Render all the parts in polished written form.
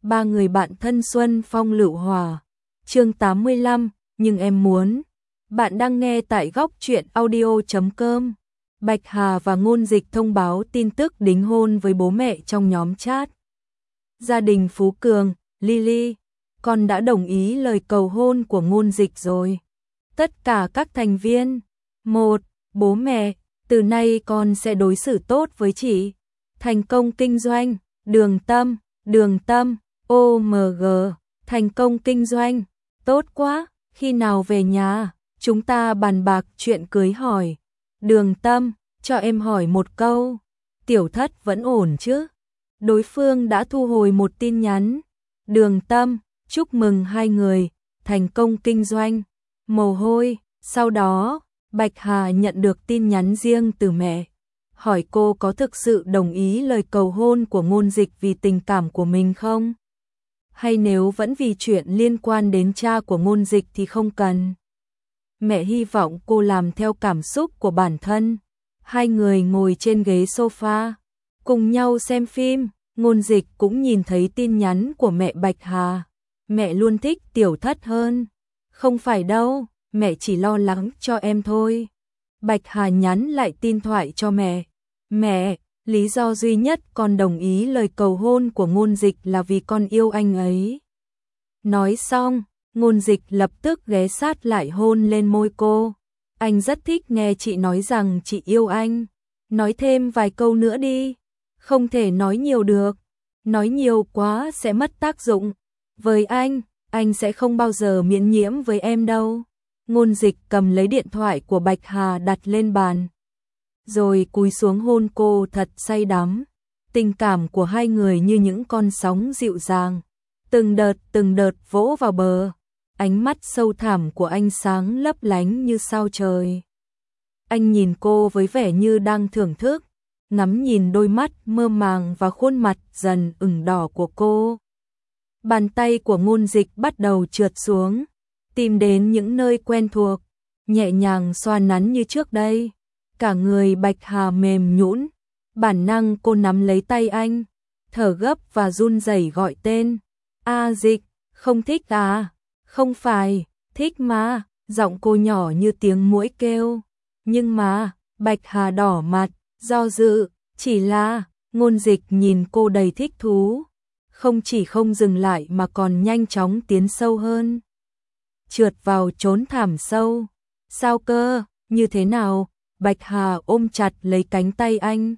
Ba người bạn thân Xuân Phong Lựu Hòa. Chương 85, nhưng em muốn. Bạn đang nghe tại góc truyện audio.com. Bạch Hà và Ngôn Dịch thông báo tin tức đính hôn với bố mẹ trong nhóm chat. Gia đình Phú Cường, Lily, con đã đồng ý lời cầu hôn của Ngôn Dịch rồi. Tất cả các thành viên. 1. Bố mẹ, từ nay con sẽ đối xử tốt với chị. Thành công kinh doanh, Đường Tâm, OMG, thành công kinh doanh, tốt quá, khi nào về nhà, chúng ta bàn bạc chuyện cưới hỏi. Đường Tâm, cho em hỏi một câu, Tiểu Thất vẫn ổn chứ? Đối phương đã thu hồi một tin nhắn. Đường Tâm, chúc mừng hai người, thành công kinh doanh, mồ hôi. Sau đó, Bạch Hà nhận được tin nhắn riêng từ mẹ, hỏi cô có thực sự đồng ý lời cầu hôn của Ngôn Dịch vì tình cảm của mình không? Hay nếu vẫn vì chuyện liên quan đến cha của Ngôn Dịch thì không cần. Mẹ hy vọng cô làm theo cảm xúc của bản thân. Hai người ngồi trên ghế sofa, cùng nhau xem phim. Ngôn Dịch cũng nhìn thấy tin nhắn của mẹ Bạch Hà. Mẹ luôn thích Tiểu Thất hơn. Không phải đâu, mẹ chỉ lo lắng cho em thôi. Bạch Hà nhắn lại tin thoại cho mẹ. Mẹ, lý do duy nhất con đồng ý lời cầu hôn của Ngôn Dịch là vì con yêu anh ấy. Nói xong, Ngôn Dịch lập tức ghé sát lại hôn lên môi cô. Anh rất thích nghe chị nói rằng chị yêu anh. Nói thêm vài câu nữa đi. Không thể nói nhiều được. Nói nhiều quá sẽ mất tác dụng. Với anh sẽ không bao giờ miễn nhiễm với em đâu. Ngôn Dịch cầm lấy điện thoại của Bạch Hà đặt lên bàn, rồi cúi xuống hôn cô thật say đắm. Tình cảm của hai người như những con sóng dịu dàng, từng đợt vỗ vào bờ. Ánh mắt sâu thẳm của anh sáng lấp lánh như sao trời. Anh nhìn cô với vẻ như đang thưởng thức, ngắm nhìn đôi mắt mơ màng và khuôn mặt dần ửng đỏ của cô. Bàn tay của Ngôn Dịch bắt đầu trượt xuống, tìm đến những nơi quen thuộc, nhẹ nhàng xoa nắn như trước đây. Cả người Bạch Hà mềm nhũn, bản năng cô nắm lấy tay anh, thở gấp và run rẩy gọi tên. Dịch, không thích à? Không phải, thích mà, giọng cô nhỏ như tiếng muỗi kêu. Nhưng mà, Bạch Hà đỏ mặt, do dự, chỉ là. Ngôn Dịch nhìn cô đầy thích thú, không chỉ không dừng lại mà còn nhanh chóng tiến sâu hơn. Trượt vào chốn thẳm sâu. Sao cơ, như thế nào? Bạch Hà ôm chặt lấy cánh tay anh.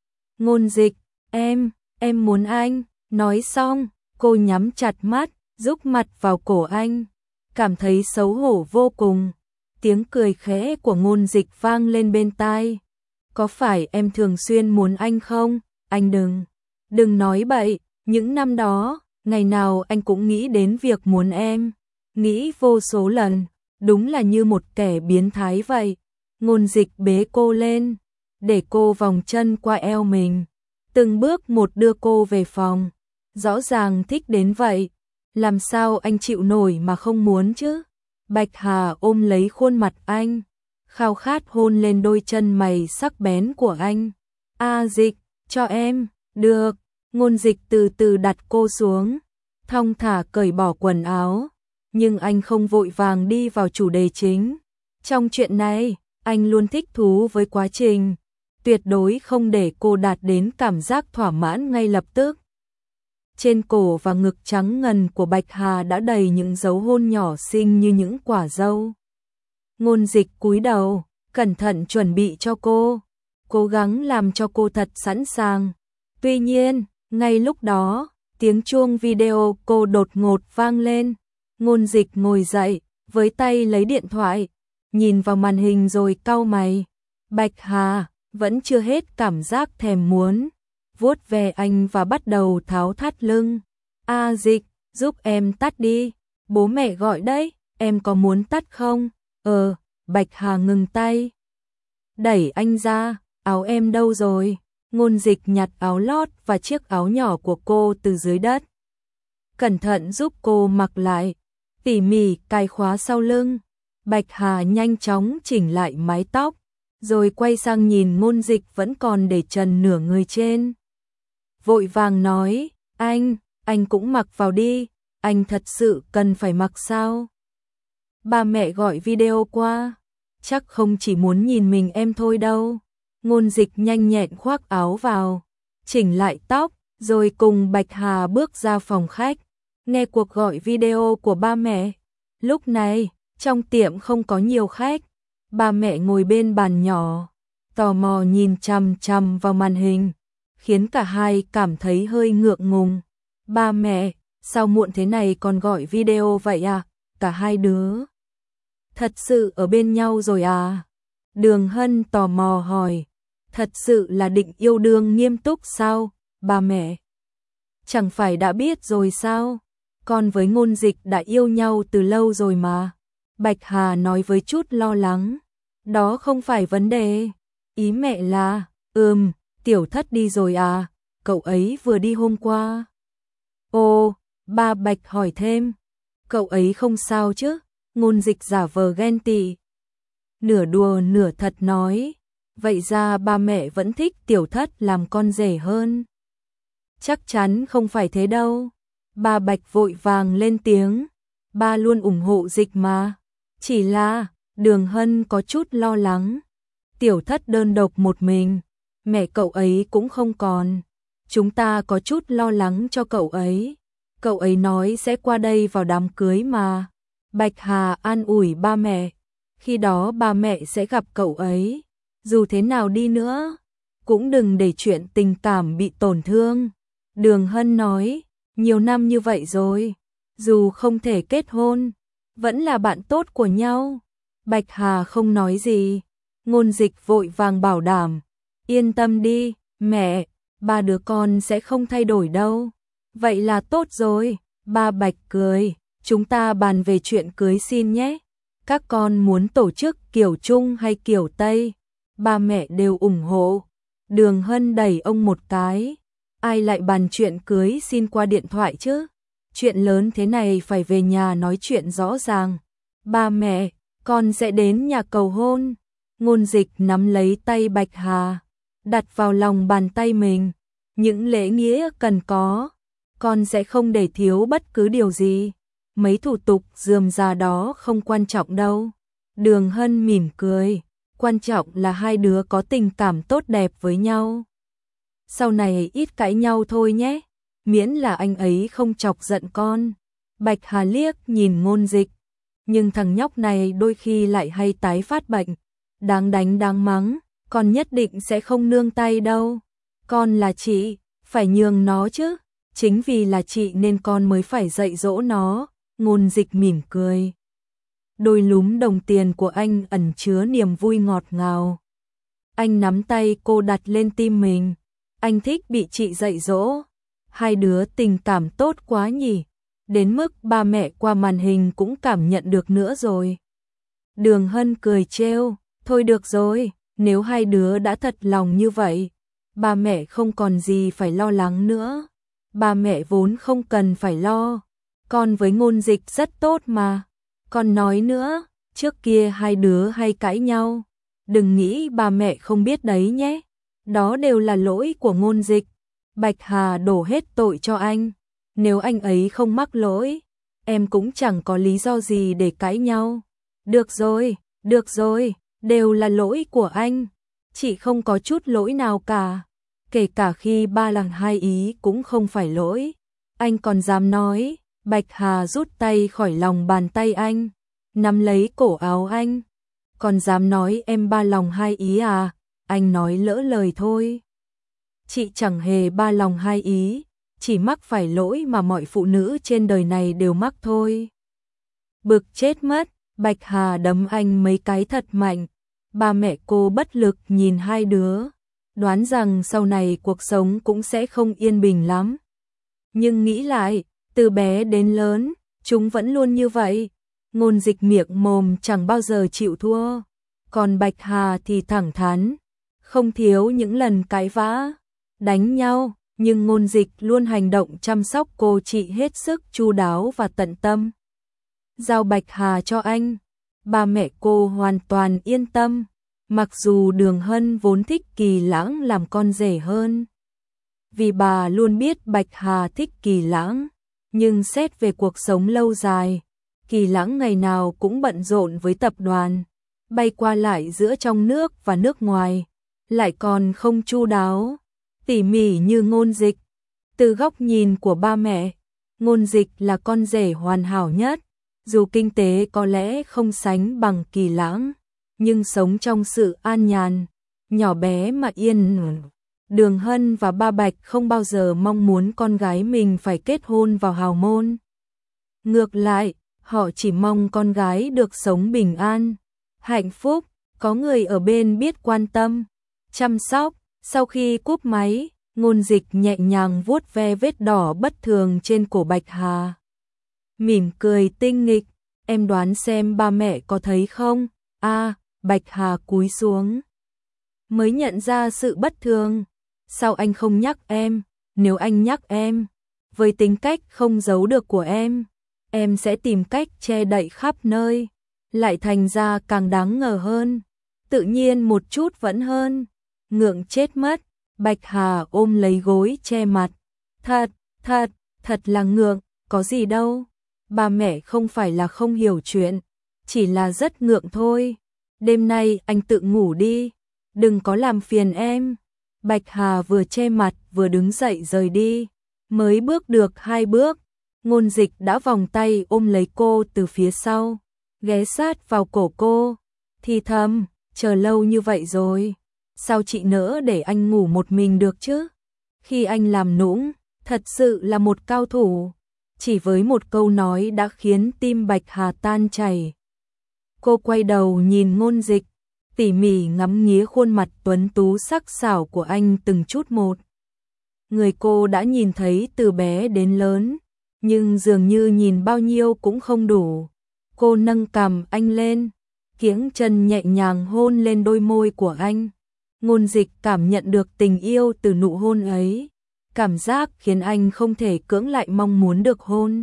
Ngôn Dịch, em muốn anh. Nói xong, cô nhắm chặt mắt, rúc mặt vào cổ anh. Cảm thấy xấu hổ vô cùng. Tiếng cười khẽ của Ngôn Dịch vang lên bên tai. Có phải em thường xuyên muốn anh không? Anh đừng nói bậy. Những năm đó, ngày nào anh cũng nghĩ đến việc muốn em. Nghĩ vô số lần, đúng là như một kẻ biến thái vậy. Ngôn Dịch bế cô lên, để cô vòng chân qua eo mình, từng bước một đưa cô về phòng. Rõ ràng thích đến vậy, làm sao anh chịu nổi mà không muốn chứ? Bạch Hà ôm lấy khuôn mặt anh, khao khát hôn lên đôi chân mày sắc bén của anh. Dịch, cho em. Được. Ngôn Dịch từ từ đặt cô xuống, thong thả cởi bỏ quần áo. Nhưng anh không vội vàng đi vào chủ đề chính. Trong chuyện này, anh luôn thích thú với quá trình, tuyệt đối không để cô đạt đến cảm giác thỏa mãn ngay lập tức. Trên cổ và ngực trắng ngần của Bạch Hà đã đầy những dấu hôn nhỏ xinh như những quả dâu. Ngôn Dịch cúi đầu, cẩn thận chuẩn bị cho cô, cố gắng làm cho cô thật sẵn sàng. Tuy nhiên, ngay lúc đó, tiếng chuông video cô đột ngột vang lên. Ngôn Dịch ngồi dậy, với tay lấy điện thoại, nhìn vào màn hình rồi cau mày. Bạch Hà vẫn chưa hết cảm giác thèm muốn, vuốt ve anh và bắt đầu tháo thắt lưng. Dịch, giúp em tắt đi, bố mẹ gọi đấy, em có muốn tắt không? Bạch Hà ngừng tay, đẩy anh ra. Áo em đâu rồi? Ngôn Dịch nhặt áo lót và chiếc áo nhỏ của cô từ dưới đất, cẩn thận giúp cô mặc lại, tỉ mỉ cài khóa sau lưng. Bạch Hà nhanh chóng chỉnh lại mái tóc, rồi quay sang nhìn Ngôn Dịch vẫn còn để trần nửa người trên. Vội vàng nói, anh cũng mặc vào đi, anh thật sự cần phải mặc sao? Ba mẹ gọi video qua, chắc không chỉ muốn nhìn mình em thôi đâu. Ngôn Dịch nhanh nhẹn khoác áo vào, chỉnh lại tóc, rồi cùng Bạch Hà bước ra phòng khách, nghe cuộc gọi video của ba mẹ. Lúc này, trong tiệm không có nhiều khách, ba mẹ ngồi bên bàn nhỏ, tò mò nhìn chằm chằm vào màn hình, khiến cả hai cảm thấy hơi ngượng ngùng. Ba mẹ, sao muộn thế này còn gọi video vậy à? Cả hai đứa thật sự ở bên nhau rồi à? Đường Hân tò mò hỏi, thật sự là định yêu đương nghiêm túc sao? Ba mẹ chẳng phải đã biết rồi sao? Con với Ngôn Dịch đã yêu nhau từ lâu rồi mà. Bạch Hà nói với chút lo lắng. Đó không phải vấn đề. Ý mẹ là, Tiểu Thất đi rồi à? Cậu ấy vừa đi hôm qua. Ồ, ba Bạch hỏi thêm. Cậu ấy không sao chứ? Ngôn Dịch giả vờ ghen tị, nửa đùa nửa thật nói. Vậy ra ba mẹ vẫn thích Tiểu Thất làm con rể hơn. Chắc chắn không phải thế đâu. Ba Bạch vội vàng lên tiếng. Ba luôn ủng hộ Dịch mà. Chỉ là, Đường Hân có chút lo lắng. Tiểu Thất đơn độc một mình, mẹ cậu ấy cũng không còn. Chúng ta có chút lo lắng cho cậu ấy. Cậu ấy nói sẽ qua đây vào đám cưới mà. Bạch Hà an ủi ba mẹ. Khi đó ba mẹ sẽ gặp cậu ấy. Dù thế nào đi nữa, cũng đừng để chuyện tình cảm bị tổn thương. Đường Hân nói, nhiều năm như vậy rồi, dù không thể kết hôn, vẫn là bạn tốt của nhau. Bạch Hà không nói gì. Ngôn Dịch vội vàng bảo đảm, yên tâm đi, mẹ, ba đứa con sẽ không thay đổi đâu. Vậy là tốt rồi. Ba Bạch cười, chúng ta bàn về chuyện cưới xin nhé. Các con muốn tổ chức kiểu Trung hay kiểu Tây? Ba mẹ đều ủng hộ. Đường Hân đẩy ông một cái. Ai lại bàn chuyện cưới xin qua điện thoại chứ? Chuyện lớn thế này phải về nhà nói chuyện rõ ràng. Ba mẹ, con sẽ đến nhà cầu hôn. Ngôn Dịch nắm lấy tay Bạch Hà, đặt vào lòng bàn tay mình. Những lễ nghĩa cần có, con sẽ không để thiếu bất cứ điều gì. Mấy thủ tục rườm rà đó không quan trọng đâu. Đường Hân mỉm cười, quan trọng là hai đứa có tình cảm tốt đẹp với nhau. Sau này ít cãi nhau thôi nhé, miễn là anh ấy không chọc giận con. Bạch Hà liếc nhìn Ngôn Dịch, nhưng thằng nhóc này đôi khi lại hay tái phát bệnh. Đáng đánh đáng mắng, con nhất định sẽ không nương tay đâu. Con là chị, phải nhường nó chứ. Chính vì là chị nên con mới phải dạy dỗ nó. Ngôn Dịch mỉm cười. Đôi lúm đồng tiền của anh ẩn chứa niềm vui ngọt ngào. Anh nắm tay cô đặt lên tim mình. Anh thích bị chị dạy dỗ. Hai đứa tình cảm tốt quá nhỉ. Đến mức ba mẹ qua màn hình cũng cảm nhận được nữa rồi. Đường Hân cười trêu. Thôi được rồi, nếu hai đứa đã thật lòng như vậy, ba mẹ không còn gì phải lo lắng nữa. Ba mẹ vốn không cần phải lo. Con với Ngôn Dịch rất tốt mà. Con nói nữa, trước kia hai đứa hay cãi nhau. Đừng nghĩ ba mẹ không biết đấy nhé. Đó đều là lỗi của Ngôn Dịch. Bạch Hà đổ hết tội cho anh. Nếu anh ấy không mắc lỗi, em cũng chẳng có lý do gì để cãi nhau. Được rồi, đều là lỗi của anh. Chị không có chút lỗi nào cả. Kể cả khi ba làng hai ý cũng không phải lỗi. Anh còn dám nói. Bạch Hà rút tay khỏi lòng bàn tay anh, nắm lấy cổ áo anh. Còn dám nói em ba lòng hai ý à? Anh nói lỡ lời thôi. Chị chẳng hề ba lòng hai ý, chỉ mắc phải lỗi mà mọi phụ nữ trên đời này đều mắc thôi. Bực chết mất, Bạch Hà đấm anh mấy cái thật mạnh. Ba mẹ cô bất lực nhìn hai đứa, đoán rằng sau này cuộc sống cũng sẽ không yên bình lắm. Nhưng nghĩ lại, từ bé đến lớn, chúng vẫn luôn như vậy. Ngôn Dịch miệng mồm chẳng bao giờ chịu thua. Còn Bạch Hà thì thẳng thắn, không thiếu những lần cãi vã, đánh nhau, nhưng Ngôn Dịch luôn hành động chăm sóc cô chị hết sức chu đáo và tận tâm. Giao Bạch Hà cho anh, ba mẹ cô hoàn toàn yên tâm, mặc dù Đường Hân vốn thích Kỳ Lãng làm con rể hơn. vì bà luôn biết Bạch Hà thích Kỳ Lãng, nhưng xét về cuộc sống lâu dài, Kỳ Lãng ngày nào cũng bận rộn với tập đoàn, bay qua lại giữa trong nước và nước ngoài, lại còn không chu đáo, tỉ mỉ như Ngôn Dịch. Từ góc nhìn của ba mẹ, Ngôn Dịch là con rể hoàn hảo nhất, dù kinh tế có lẽ không sánh bằng Kỳ Lãng, nhưng sống trong sự an nhàn, nhỏ bé mà yên. Đường Hân và ba Bạch không bao giờ mong muốn con gái mình phải kết hôn vào hào môn. Ngược lại, họ chỉ mong con gái được sống bình an, hạnh phúc, có người ở bên biết quan tâm, chăm sóc. Sau khi cúp máy, Ngôn Dịch nhẹ nhàng vuốt ve vết đỏ bất thường trên cổ Bạch Hà. Mỉm cười tinh nghịch, em đoán xem ba mẹ có thấy không? Bạch Hà cúi xuống, mới nhận ra sự bất thường. Sao anh không nhắc em? Nếu anh nhắc em, với tính cách không giấu được của em sẽ tìm cách che đậy khắp nơi, lại thành ra càng đáng ngờ hơn. Tự nhiên một chút vẫn hơn. Ngượng chết mất. Bạch Hà ôm lấy gối che mặt. Thật là ngượng, có gì đâu. Ba mẹ không phải là không hiểu chuyện, chỉ là rất ngượng thôi. Đêm nay anh tự ngủ đi, đừng có làm phiền em. Bạch Hà vừa che mặt vừa đứng dậy rời đi. Mới bước được 2 bước, Ngôn Dịch đã vòng tay ôm lấy cô từ phía sau, ghé sát vào cổ cô, thì thầm, chờ lâu như vậy rồi, sao chị nỡ để anh ngủ một mình được chứ? Khi anh làm nũng, thật sự là một cao thủ. Chỉ với một câu nói đã khiến tim Bạch Hà tan chảy. Cô quay đầu nhìn Ngôn Dịch, tỉ mỉ ngắm nghía khuôn mặt tuấn tú sắc sảo của anh từng chút một. Người cô đã nhìn thấy từ bé đến lớn, nhưng dường như nhìn bao nhiêu cũng không đủ. Cô nâng cằm anh lên, kiếng chân nhẹ nhàng hôn lên đôi môi của anh. Ngôn Dịch cảm nhận được tình yêu từ nụ hôn ấy, cảm giác khiến anh không thể cưỡng lại mong muốn được hôn,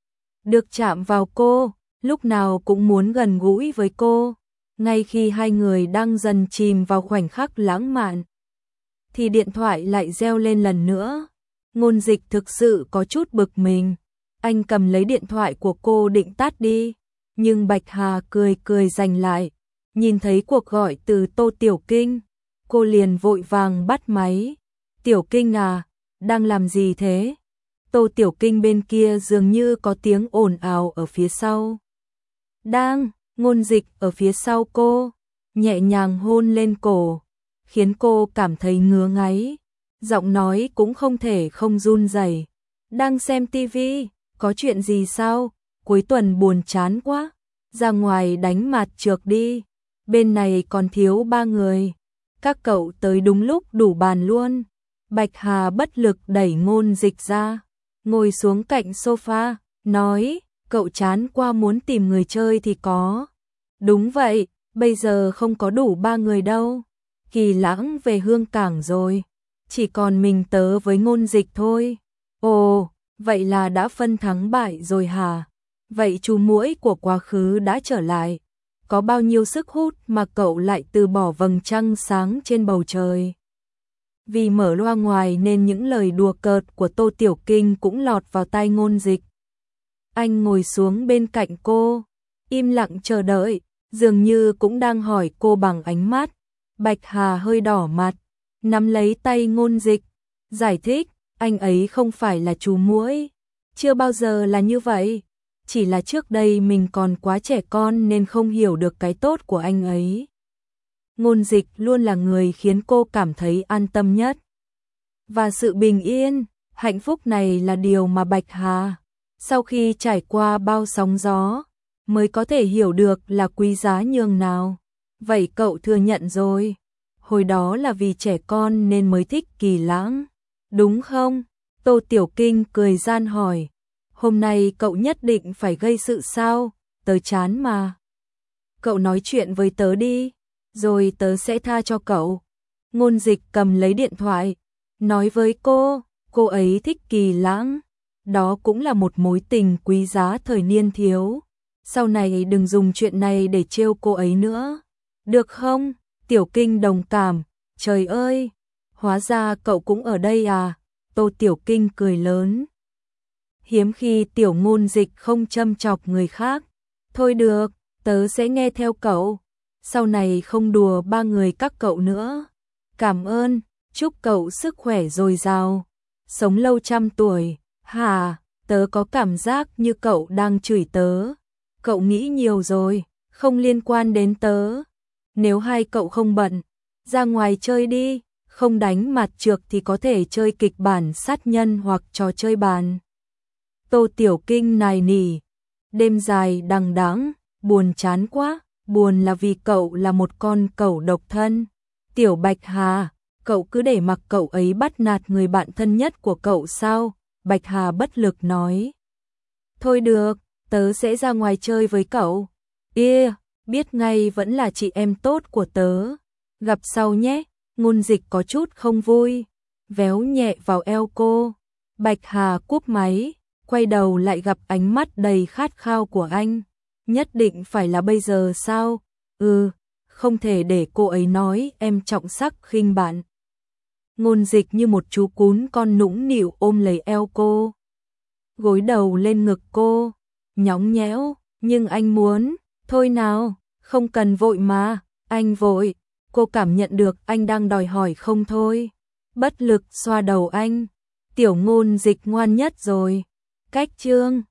được chạm vào cô, lúc nào cũng muốn gần gũi với cô. Ngay khi hai người đang dần chìm vào khoảnh khắc lãng mạn, thì điện thoại lại reo lên lần nữa. Ngôn Dịch thực sự có chút bực mình. Anh cầm lấy điện thoại của cô định tắt đi, nhưng Bạch Hà cười giành lại. Nhìn thấy cuộc gọi từ Tô Tiểu Kinh, cô liền vội vàng bắt máy. Tiểu Kinh à, đang làm gì thế? Tô Tiểu Kinh bên kia dường như có tiếng ồn ào ở phía sau. Đang. Ngôn Dịch ở phía sau cô, nhẹ nhàng hôn lên cổ, khiến cô cảm thấy ngứa ngáy, giọng nói cũng không thể không run rẩy. Đang xem tivi, có chuyện gì sao? Cuối tuần buồn chán quá, ra ngoài đánh mạt trược đi, bên này còn thiếu 3 người, các cậu tới đúng lúc đủ bàn luôn. Bạch Hà bất lực đẩy Ngôn Dịch ra, ngồi xuống cạnh sofa, nói, cậu chán qua muốn tìm người chơi thì có. Đúng vậy, bây giờ không có đủ 3 người đâu. Kỳ Lãng về Hương Cảng rồi, chỉ còn mình tớ với Ngôn Dịch thôi. Ồ, vậy là đã phân thắng bại rồi hả? Vậy chú muỗi của quá khứ đã trở lại. Có bao nhiêu sức hút mà cậu lại từ bỏ vầng trăng sáng trên bầu trời? Vì mở loa ngoài nên những lời đùa cợt của Tô Tiểu Kinh cũng lọt vào tai Ngôn Dịch. Anh ngồi xuống bên cạnh cô, im lặng chờ đợi, dường như cũng đang hỏi cô bằng ánh mắt. Bạch Hà hơi đỏ mặt, nắm lấy tay Ngôn Dịch, giải thích, anh ấy không phải là chú muỗi, chưa bao giờ là như vậy, chỉ là trước đây mình còn quá trẻ con nên không hiểu được cái tốt của anh ấy. Ngôn Dịch luôn là người khiến cô cảm thấy an tâm nhất. Và sự bình yên, hạnh phúc này là điều mà Bạch Hà, sau khi trải qua bao sóng gió, mới có thể hiểu được là quý giá nhường nào. Vậy cậu thừa nhận rồi, hồi đó là vì trẻ con nên mới thích Kỳ Lãng, đúng không? Tô Tiểu Kinh cười gian hỏi, hôm nay cậu nhất định phải gây sự sao? Tớ chán mà. Cậu nói chuyện với tớ đi, rồi tớ sẽ tha cho cậu. Ngôn Dịch cầm lấy điện thoại, nói với cô ấy thích Kỳ Lãng, đó cũng là một mối tình quý giá thời niên thiếu. Sau này đừng dùng chuyện này để trêu cô ấy nữa, được không? Tiểu Kinh đồng cảm, trời ơi, hóa ra cậu cũng ở đây à, Tô Tiểu Kinh cười lớn. Hiếm khi Tiểu Ngôn Dịch không châm chọc người khác. Thôi được, tớ sẽ nghe theo cậu. Sau này không đùa ba người các cậu nữa. Cảm ơn, chúc cậu sức khỏe dồi dào, sống lâu trăm tuổi. Hà, tớ có cảm giác như cậu đang chửi tớ. Cậu nghĩ nhiều rồi, không liên quan đến tớ. Nếu hai cậu không bận, ra ngoài chơi đi, không đánh mặt trược thì có thể chơi kịch bản sát nhân hoặc trò chơi bàn. Tô Tiểu Kinh nài nỉ, đêm dài đằng đẵng, buồn chán quá, buồn là vì cậu là một con cẩu độc thân. Tiểu Bạch Hà, cậu cứ để mặc cậu ấy bắt nạt người bạn thân nhất của cậu sao? Bạch Hà bất lực nói. Thôi được, tớ sẽ ra ngoài chơi với cậu. Biết ngay vẫn là chị em tốt của tớ. Gặp sau nhé. Ngôn Dịch có chút không vui, véo nhẹ vào eo cô. Bạch Hà cúp máy, quay đầu lại gặp ánh mắt đầy khát khao của anh. Nhất định phải là bây giờ sao? Không thể để cô ấy nói em trọng sắc khinh bạn. Ngôn Dịch như một chú cún con nũng nịu ôm lấy eo cô, gối đầu lên ngực cô, nhõng nhẽo, nhưng anh muốn, thôi nào, không cần vội mà, anh vội. Cô cảm nhận được anh đang đòi hỏi không thôi. Bất lực xoa đầu anh. Tiểu Ngôn Dịch ngoan nhất rồi. Cách chương